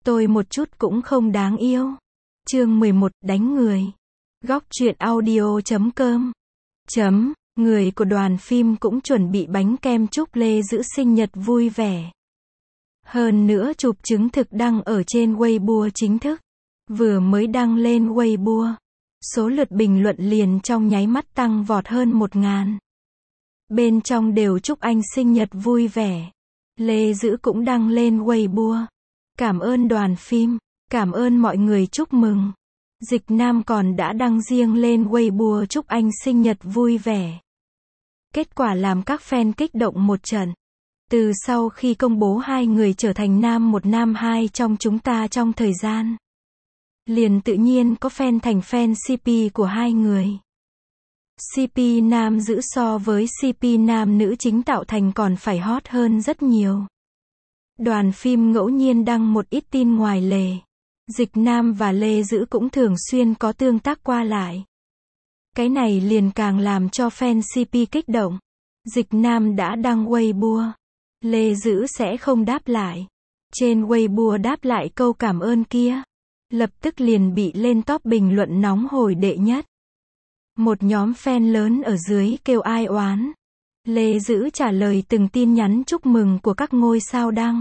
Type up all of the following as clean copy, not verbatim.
Tôi một chút cũng không đáng yêu. Chương 11, đánh người. Góc truyện audio.com. Người của đoàn phim cũng chuẩn bị bánh kem chúc Lê Dữ sinh nhật vui vẻ. Hơn nữa chụp chứng thực đăng ở trên Weibo chính thức. Vừa mới đăng lên Weibo, số lượt bình luận liền trong nháy mắt tăng vọt hơn 1000. Bên trong đều chúc anh sinh nhật vui vẻ. Lê Dữ cũng đăng lên Weibo. Cảm ơn đoàn phim, cảm ơn mọi người chúc mừng. Dịch Nam còn đã đăng riêng lên Weibo chúc anh sinh nhật vui vẻ. Kết quả làm các fan kích động một trận. Từ sau khi công bố hai người trở thành nam một nam hai trong chúng ta trong thời gian, liền tự nhiên có fan thành fan CP của hai người. CP nam Dữ so với CP nam nữ chính tạo thành còn phải hot hơn rất nhiều. Đoàn phim ngẫu nhiên đăng một ít tin ngoài lề. Dịch Nam và Lê Dữ cũng thường xuyên có tương tác qua lại. Cái này liền càng làm cho fan CP kích động. Dịch Nam đã đăng Weibo, Lê Dữ sẽ không đáp lại. Trên Weibo đáp lại câu cảm ơn kia, lập tức liền bị lên top bình luận nóng hổi đệ nhất. Một nhóm fan lớn ở dưới kêu ai oán. Lê Dữ trả lời từng tin nhắn chúc mừng của các ngôi sao đăng.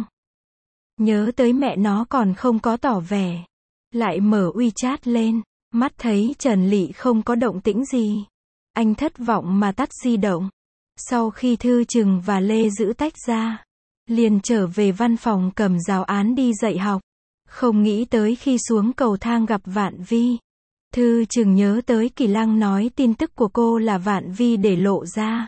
Nhớ tới mẹ nó còn không có tỏ vẻ. Lại mở WeChat lên, mắt thấy Trần Lị không có động tĩnh gì. Anh thất vọng mà tắt di động. Sau khi Thư Trừng và Lê Dữ tách ra, liền trở về văn phòng cầm giáo án đi dạy học. Không nghĩ tới khi xuống cầu thang gặp Vạn Vi. Thư Trừng nhớ tới Kỳ Lăng nói tin tức của cô là Vạn Vi để lộ ra,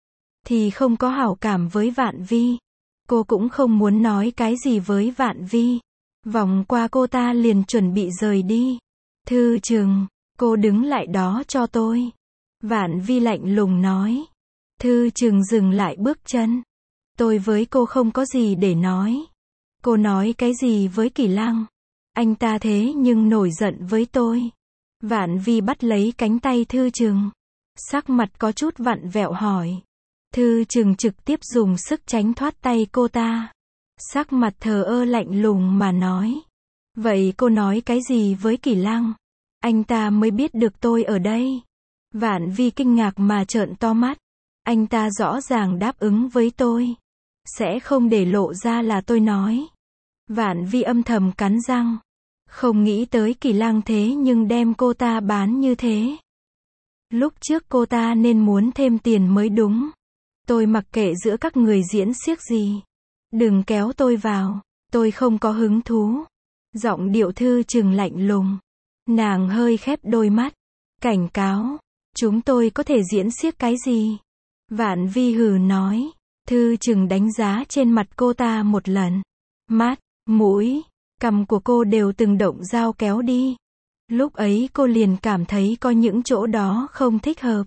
thì không có hảo cảm với Vạn Vi. Cô cũng không muốn nói cái gì với Vạn Vi. Vòng qua cô ta liền chuẩn bị rời đi. Thư Trừng, cô đứng lại đó cho tôi. Vạn Vi lạnh lùng nói. Thư Trừng dừng lại bước chân. Tôi với cô không có gì để nói. Cô nói cái gì với Kỳ Lăng? Anh ta thế nhưng nổi giận với tôi. Vạn Vi bắt lấy cánh tay Thư Trừng. Sắc mặt có chút vặn vẹo hỏi. Thư Trừng trực tiếp dùng sức tránh thoát tay cô ta. Sắc mặt thờ ơ lạnh lùng mà nói. Vậy cô nói cái gì với Kỳ Lăng? Anh ta mới biết được tôi ở đây. Vạn Vi kinh ngạc mà trợn to mắt. Anh ta rõ ràng đáp ứng với tôi. Sẽ không để lộ ra là tôi nói. Vạn Vi âm thầm cắn răng. Không nghĩ tới Kỳ Lăng thế nhưng đem cô ta bán như thế. Lúc trước cô ta nên muốn thêm tiền mới đúng. Tôi mặc kệ giữa các người diễn xiếc gì. Đừng kéo tôi vào. Tôi không có hứng thú. Giọng điệu Thư Trừng lạnh lùng. Nàng hơi khép đôi mắt. Cảnh cáo. Chúng tôi có thể diễn xiếc cái gì? Vạn Vi hừ nói. Thư Trừng đánh giá trên mặt cô ta một lần. Mắt, mũi, cằm của cô đều từng động dao kéo đi. Lúc ấy cô liền cảm thấy có những chỗ đó không thích hợp.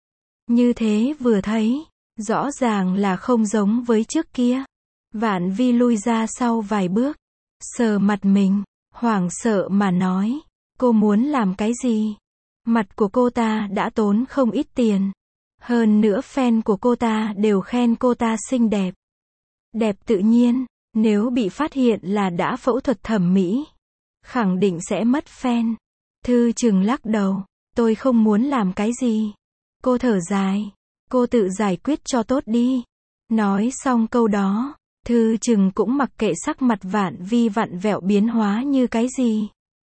Như thế vừa thấy, rõ ràng là không giống với trước kia. Vạn Vi lui ra sau vài bước, sờ mặt mình, hoảng sợ mà nói, cô muốn làm cái gì? Mặt của cô ta đã tốn không ít tiền. Hơn nữa fan của cô ta đều khen cô ta xinh đẹp. Đẹp tự nhiên, nếu bị phát hiện là đã phẫu thuật thẩm mỹ, khẳng định sẽ mất fan. Thư Trừng lắc đầu, tôi không muốn làm cái gì. Cô thở dài, cô tự giải quyết cho tốt đi. Nói xong câu đó, Thư Trừng cũng mặc kệ sắc mặt Vạn Vi vặn vẹo biến hóa như cái gì.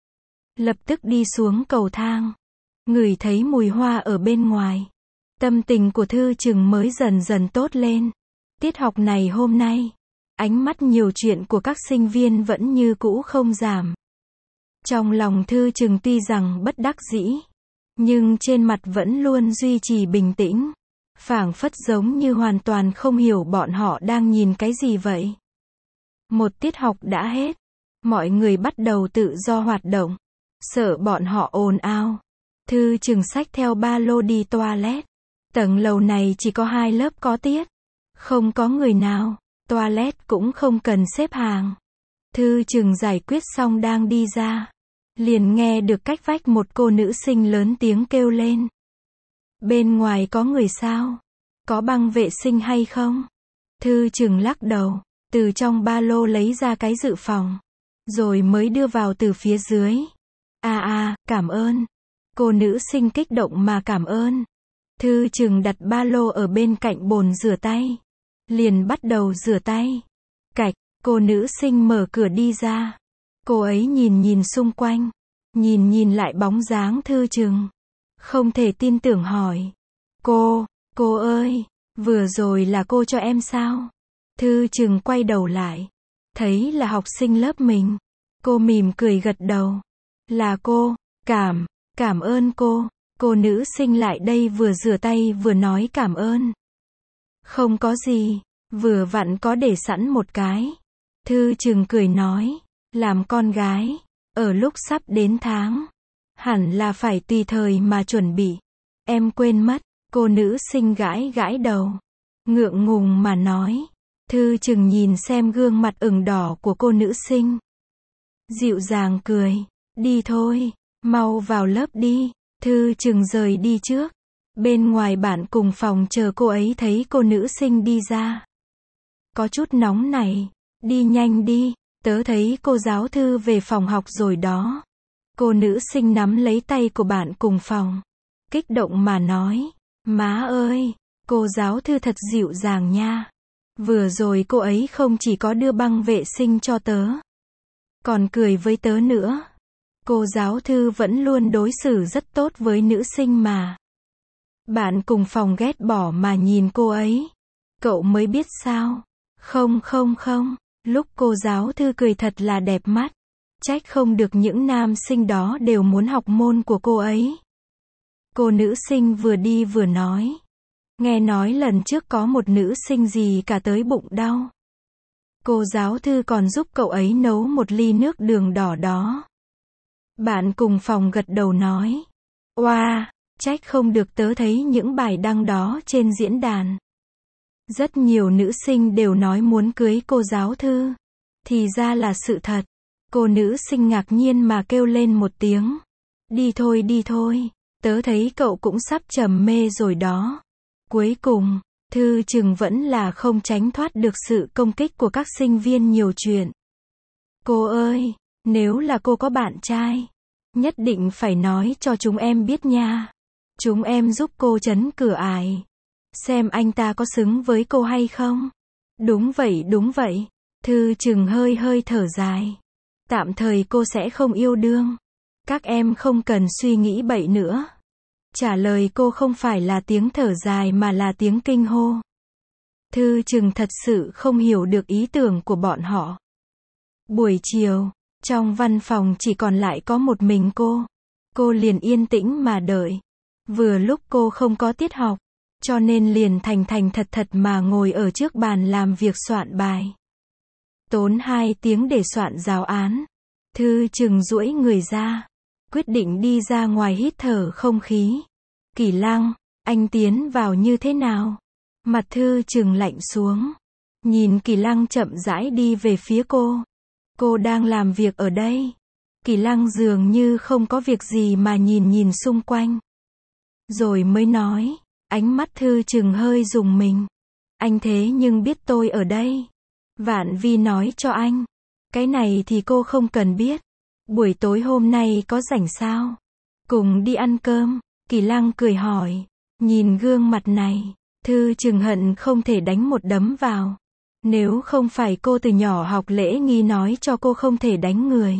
Lập tức đi xuống cầu thang, ngửi thấy mùi hoa ở bên ngoài. Tâm tình của Thư Trừng mới dần dần tốt lên. Tiết học này hôm nay, ánh mắt nhiều chuyện của các sinh viên vẫn như cũ không giảm. Trong lòng Thư Trừng tuy rằng bất đắc dĩ, nhưng trên mặt vẫn luôn duy trì bình tĩnh. Phảng phất giống như hoàn toàn không hiểu bọn họ đang nhìn cái gì vậy. Một tiết học đã hết. Mọi người bắt đầu tự do hoạt động. Sợ bọn họ ồn ào. Thư Trừng xách theo ba lô đi toilet. Tầng lầu này chỉ có 2 lớp có tiết. Không có người nào. Toilet cũng không cần xếp hàng. Thư Trừng giải quyết xong đang đi ra. Liền nghe được cách vách một cô nữ sinh lớn tiếng kêu lên. Bên ngoài có người sao? Có băng vệ sinh hay không? Thư Trừng lắc đầu. Từ trong ba lô lấy ra cái dự phòng. rồi mới đưa vào từ phía dưới. Cảm ơn. Cô nữ sinh kích động mà cảm ơn. Thư Trừng đặt ba lô ở bên cạnh bồn rửa tay. Liền bắt đầu rửa tay. Cạch, cô nữ sinh mở cửa đi ra. Cô ấy nhìn xung quanh. Nhìn lại bóng dáng Thư Trừng. Không thể tin tưởng hỏi. Cô ơi, vừa rồi là cô cho em sao? Thư Trừng quay đầu lại. Thấy là học sinh lớp mình. Cô mỉm cười gật đầu. Là cô, cảm ơn cô. Cô nữ sinh lại đây vừa rửa tay vừa nói cảm ơn. Không có gì, vừa vặn có để sẵn một cái. Thư Trừng cười nói, làm con gái, ở lúc sắp đến tháng, hẳn là phải tùy thời mà chuẩn bị. Em quên mất, cô nữ sinh gãi đầu. Ngượng ngùng mà nói. Thư Trừng nhìn xem gương mặt ửng đỏ của cô nữ sinh. Dịu dàng cười, đi thôi, mau vào lớp đi. Thư Trừng rời đi trước. Bên ngoài bạn cùng phòng chờ cô ấy thấy cô nữ sinh đi ra. Có chút nóng này, đi nhanh đi, tớ thấy cô giáo thư về phòng học rồi đó. Cô nữ sinh nắm lấy tay của bạn cùng phòng. Kích động mà nói, má ơi, cô giáo thư thật dịu dàng nha. Vừa rồi cô ấy không chỉ có đưa băng vệ sinh cho tớ, còn cười với tớ nữa. Cô giáo thư vẫn luôn đối xử rất tốt với nữ sinh mà. Bạn cùng phòng ghét bỏ mà nhìn cô ấy. Cậu mới biết sao? Không, lúc cô giáo thư cười thật là đẹp mắt. Trách không được những nam sinh đó đều muốn học môn của cô ấy. Cô nữ sinh vừa đi vừa nói. Nghe nói lần trước có một nữ sinh gì cả tới bụng đau. Cô giáo thư còn giúp cậu ấy nấu một ly nước đường đỏ đó. Bạn cùng phòng gật đầu nói. Oa, trách không được tớ thấy những bài đăng đó trên diễn đàn. Rất nhiều nữ sinh đều nói muốn cưới cô giáo thư. Thì ra là sự thật. Cô nữ sinh ngạc nhiên mà kêu lên một tiếng. Đi thôi, tớ thấy cậu cũng sắp trầm mê rồi đó. Cuối cùng, Thư Trừng vẫn là không tránh thoát được sự công kích của các sinh viên nhiều chuyện. Cô ơi, nếu là cô có bạn trai, nhất định phải nói cho chúng em biết nha. Chúng em giúp cô trấn cửa ải. Xem anh ta có xứng với cô hay không? Đúng vậy. Thư Trừng hơi thở dài. Tạm thời cô sẽ không yêu đương. Các em không cần suy nghĩ bậy nữa. Trả lời cô không phải là tiếng thở dài mà là tiếng kinh hô. Thư Trừng thật sự không hiểu được ý tưởng của bọn họ. Buổi chiều, trong văn phòng chỉ còn lại có một mình cô. Cô liền yên tĩnh mà đợi. Vừa lúc cô không có tiết học, cho nên liền thành thật mà ngồi ở trước bàn làm việc soạn bài. Tốn 2 tiếng để soạn giáo án. Thư Trừng duỗi người ra, quyết định đi ra ngoài hít thở không khí. Kỳ Lăng, anh tiến vào như thế nào? Mặt Thư Trừng lạnh xuống. Nhìn Kỳ Lăng chậm rãi đi về phía cô. Cô đang làm việc ở đây. Kỳ Lăng dường như không có việc gì mà nhìn xung quanh. Rồi mới nói, ánh mắt Thư Trừng hơi rùng mình. Anh thế nhưng biết tôi ở đây. Vạn Vi nói cho anh. Cái này thì cô không cần biết. Buổi tối hôm nay có rảnh sao? Cùng đi ăn cơm. Kỳ Lăng cười hỏi. Nhìn gương mặt này, Thư Trừng hận không thể đánh một đấm vào. Nếu không phải cô từ nhỏ học lễ nghi nói cho cô không thể đánh người.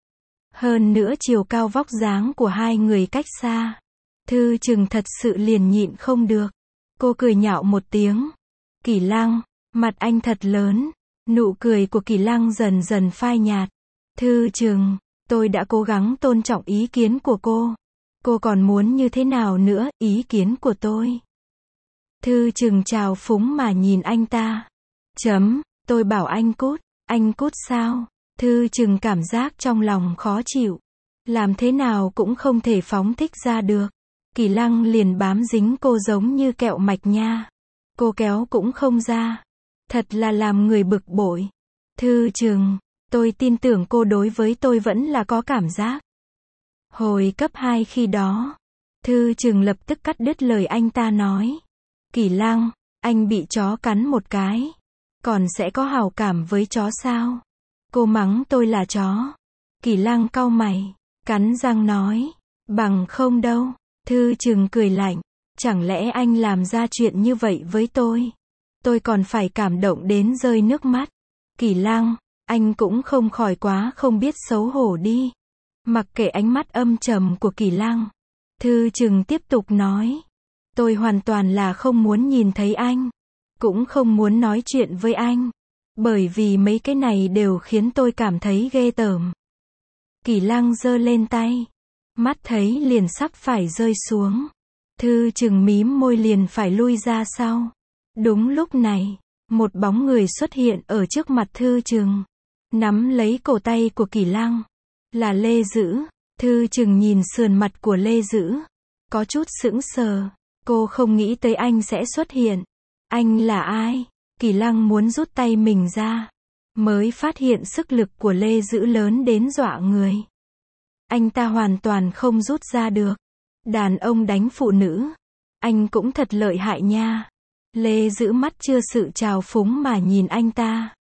Hơn nữa chiều cao vóc dáng của hai người cách xa. Thư Trừng thật sự liền nhịn không được. Cô cười nhạo một tiếng. Kỳ Lăng, mặt anh thật lớn. Nụ cười của Kỳ Lăng dần phai nhạt. Thư Trừng, tôi đã cố gắng tôn trọng ý kiến của cô. Cô còn muốn như thế nào nữa, ý kiến của tôi. Thư Trừng trào phúng mà nhìn anh ta. Tôi bảo anh cút sao? Thư Trừng cảm giác trong lòng khó chịu. Làm thế nào cũng không thể phóng thích ra được. Kỳ Lăng liền bám dính cô giống như kẹo mạch nha. Cô kéo cũng không ra. Thật là làm người bực bội. Thư Trừng, tôi tin tưởng cô đối với tôi vẫn là có cảm giác. Hồi cấp 2 khi đó, Thư Trừng lập tức cắt đứt lời anh ta nói. Kỳ Lăng, anh bị chó cắn một cái. Còn sẽ có hảo cảm với chó sao? Cô mắng tôi là chó. Kỳ Lăng cau mày, cắn răng nói, bằng không đâu. Thư Trừng cười lạnh, chẳng lẽ anh làm ra chuyện như vậy với tôi còn phải cảm động đến rơi nước mắt. Kỳ Lăng, anh cũng không khỏi quá không biết xấu hổ đi. Mặc kệ ánh mắt âm trầm của Kỳ Lăng, Thư Trừng tiếp tục nói, tôi hoàn toàn là không muốn nhìn thấy anh, cũng không muốn nói chuyện với anh, bởi vì mấy cái này đều khiến tôi cảm thấy ghê tởm. Kỳ Lăng giơ lên tay, mắt thấy liền sắp phải rơi xuống. Thư Trừng mím môi liền phải lui ra sau. Đúng lúc này, một bóng người xuất hiện ở trước mặt Thư Trừng, nắm lấy cổ tay của Kỳ Lăng. Là Lê Dữ. Thư Trừng nhìn sườn mặt của Lê Dữ, có chút sững sờ. Cô không nghĩ tới anh sẽ xuất hiện. Anh là ai? Kỳ Lăng muốn rút tay mình ra, mới phát hiện sức lực của Lê Dữ lớn đến dọa người. Anh ta hoàn toàn không rút ra được. Đàn ông đánh phụ nữ, anh cũng thật lợi hại nha. Lê Dữ mắt chưa sự trào phúng mà nhìn anh ta.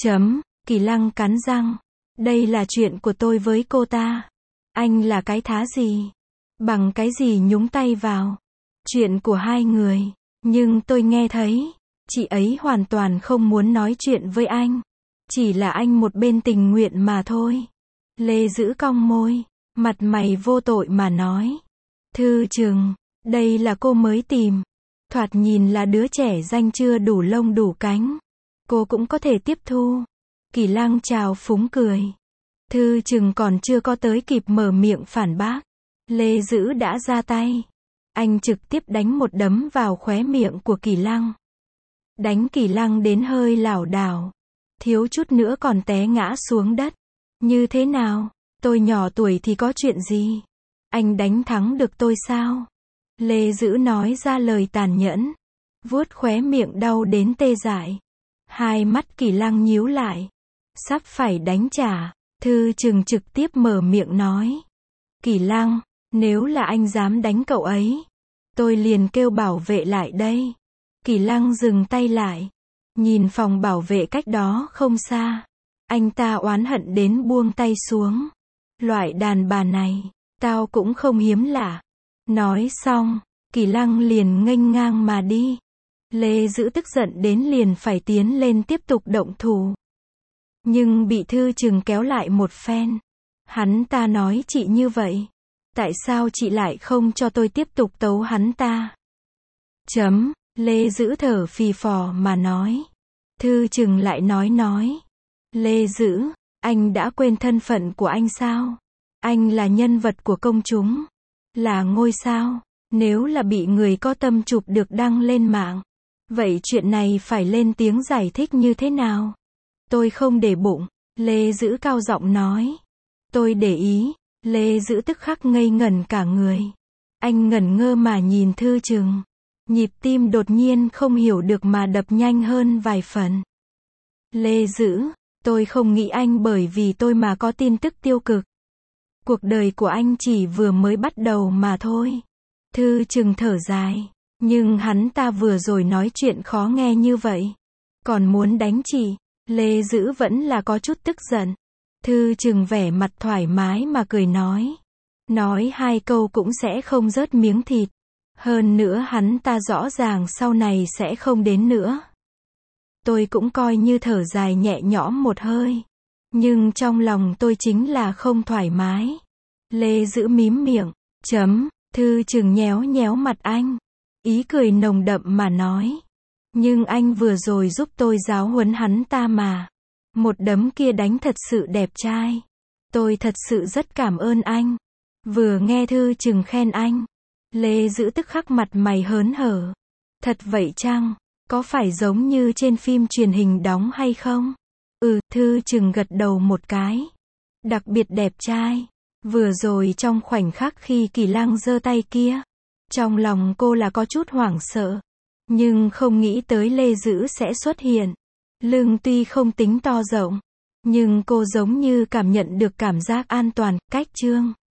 Kỳ Lăng cắn răng. Đây là chuyện của tôi với cô ta. Anh là cái thá gì? Bằng cái gì nhúng tay vào? Chuyện của hai người. Nhưng tôi nghe thấy, chị ấy hoàn toàn không muốn nói chuyện với anh. Chỉ là anh một bên tình nguyện mà thôi. Lê Dữ cong môi, mặt mày vô tội mà nói. Thư Trừng, đây là cô mới tìm. Thoạt nhìn là đứa trẻ danh chưa đủ lông đủ cánh. Cô cũng có thể tiếp thu. Kỳ Lăng trào phúng cười. Thư Trừng còn chưa có tới kịp mở miệng phản bác, Lê Dữ đã ra tay. Anh trực tiếp đánh một đấm vào khóe miệng của Kỳ Lăng. Đánh Kỳ Lăng đến hơi lảo đảo, thiếu chút nữa còn té ngã xuống đất. Như thế nào? Tôi nhỏ tuổi thì có chuyện gì? Anh đánh thắng được tôi sao? Lê Dữ nói ra lời tàn nhẫn, vuốt khóe miệng đau đến tê dại. Hai mắt Kỳ Lăng nhíu lại, sắp phải đánh trả. Thư Trừng trực tiếp mở miệng nói. Kỳ Lăng, nếu là anh dám đánh cậu ấy, tôi liền kêu bảo vệ lại đây. Kỳ Lăng dừng tay lại, nhìn phòng bảo vệ cách đó không xa. Anh ta oán hận đến buông tay xuống. Loại đàn bà này, tao cũng không hiếm lạ. Nói xong, Kỳ Lăng liền nghênh ngang mà đi. Lê Dữ tức giận đến liền phải tiến lên tiếp tục động thủ. Nhưng bị Thư Trừng kéo lại một phen. Hắn ta nói chị như vậy. Tại sao chị lại không cho tôi tiếp tục tấu hắn ta? Lê Dữ thở phì phò mà nói. Thư Trừng lại nói. Lê Dữ, anh đã quên thân phận của anh sao? Anh là nhân vật của công chúng. Là ngôi sao. Nếu là bị người có tâm chụp được đăng lên mạng, vậy chuyện này phải lên tiếng giải thích như thế nào? Tôi không để bụng. Lê Dữ cao giọng nói. Tôi để ý. Lê Dữ tức khắc ngây ngẩn cả người. Anh ngẩn ngơ mà nhìn Thư Trừng. Nhịp tim đột nhiên không hiểu được mà đập nhanh hơn vài phần. Lê Dữ, tôi không nghĩ anh bởi vì tôi mà có tin tức tiêu cực. Cuộc đời của anh chỉ vừa mới bắt đầu mà thôi. Thư Trừng thở dài. Nhưng hắn ta vừa rồi nói chuyện khó nghe như vậy, còn muốn đánh chị. Lê Dữ vẫn là có chút tức giận. Thư Trừng vẻ mặt thoải mái mà cười nói. Nói hai câu cũng sẽ không rớt miếng thịt. Hơn nữa hắn ta rõ ràng sau này sẽ không đến nữa. Tôi cũng coi như thở dài nhẹ nhõm một hơi. Nhưng trong lòng tôi chính là không thoải mái. Lê Dữ mím miệng. Thư Trừng nhéo nhéo mặt anh. Ý cười nồng đậm mà nói. Nhưng anh vừa rồi giúp tôi giáo huấn hắn ta mà. Một đấm kia đánh thật sự đẹp trai. Tôi thật sự rất cảm ơn anh. Vừa nghe Thư Trừng khen anh, Lê Dữ tức khắc mặt mày hớn hở. Thật vậy chăng? Có phải giống như trên phim truyền hình đóng hay không? Thư Trừng gật đầu một cái. Đặc biệt đẹp trai. Vừa rồi trong khoảnh khắc khi Kỳ Lăng giơ tay kia, trong lòng cô là có chút hoảng sợ. Nhưng không nghĩ tới Lê Dữ sẽ xuất hiện. Lưng tuy không tính to rộng, nhưng cô giống như cảm nhận được cảm giác an toàn, cách trương.